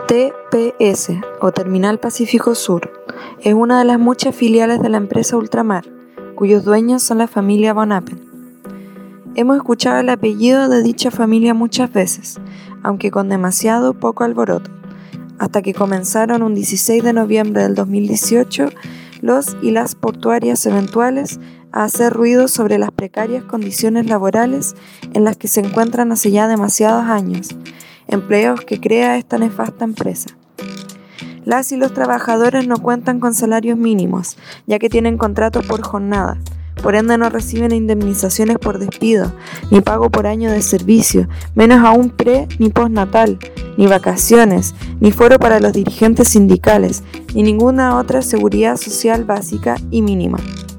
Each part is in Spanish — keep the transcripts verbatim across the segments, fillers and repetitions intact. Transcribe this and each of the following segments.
T P S, o Terminal Pacífico Sur, es una de las muchas filiales de la empresa Ultramar, cuyos dueños son la familia Von Appen. Hemos escuchado el apellido de dicha familia muchas veces, aunque con demasiado poco alboroto, hasta que comenzaron un dieciséis de noviembre del dos mil dieciocho los y las portuarias eventuales a hacer ruido sobre las precarias condiciones laborales en las que se encuentran hace ya demasiados años, empleos que crea esta nefasta empresa. Las y los trabajadores no cuentan con salarios mínimos, ya que tienen contratos por jornada, por ende no reciben indemnizaciones por despido, ni pago por año de servicio, menos aún pre ni postnatal, ni vacaciones, ni foro para los dirigentes sindicales, ni ninguna otra seguridad social básica y mínima.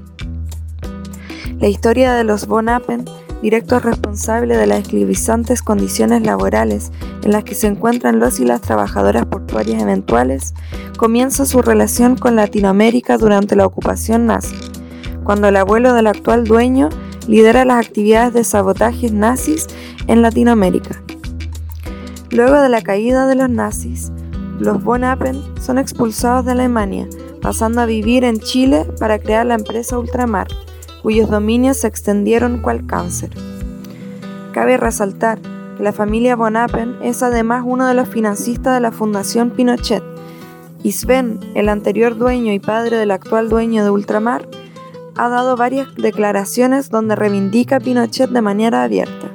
La historia de los Von Appen, directos responsables de las esclavizantes condiciones laborales en las que se encuentran los y las trabajadoras portuarias eventuales, comienza su relación con Latinoamérica durante la ocupación nazi, cuando el abuelo del actual dueño lidera las actividades de sabotajes nazis en Latinoamérica. Luego de la caída de los nazis, los Von Appen son expulsados de Alemania, pasando a vivir en Chile para crear la empresa Ultramar, cuyos dominios se extendieron cual cáncer. Cabe resaltar que la familia Von Appen es además uno de los financistas de la Fundación Pinochet, y Sven, el anterior dueño y padre del actual dueño de Ultramar, ha dado varias declaraciones donde reivindica a Pinochet de manera abierta.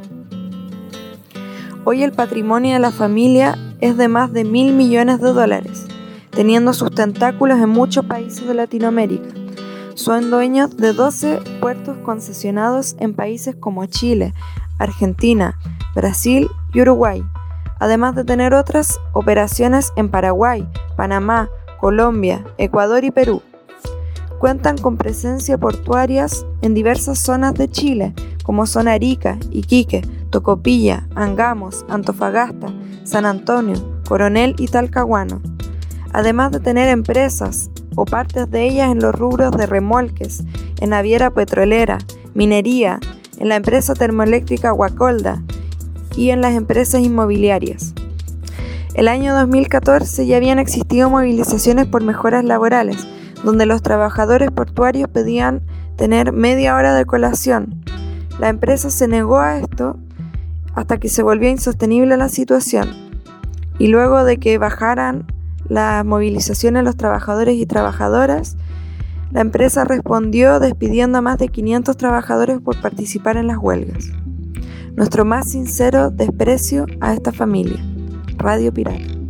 Hoy el patrimonio de la familia es de más de mil millones de dólares, teniendo sus tentáculos en muchos países de Latinoamérica. Son dueños de doce puertos concesionados en países como Chile, Argentina, Brasil y Uruguay, además de tener otras operaciones en Paraguay, Panamá, Colombia, Ecuador y Perú. Cuentan con presencia portuarias en diversas zonas de Chile, como son Arica, Iquique, Tocopilla, Angamos, Antofagasta, San Antonio, Coronel y Talcahuano, además de tener empresas o partes de ellas en los rubros de remolques, en naviera petrolera, minería, en la empresa termoeléctrica Guacolda y en las empresas inmobiliarias. El año dos mil catorce ya habían existido movilizaciones por mejoras laborales, donde los trabajadores portuarios pedían tener media hora de colación. La empresa se negó a esto hasta que se volvió insostenible la situación, y luego de que bajaran las movilizaciones de los trabajadores y trabajadoras, la empresa respondió despidiendo a más de quinientos trabajadores por participar en las huelgas. Nuestro más sincero desprecio a esta familia. Radio Pirata.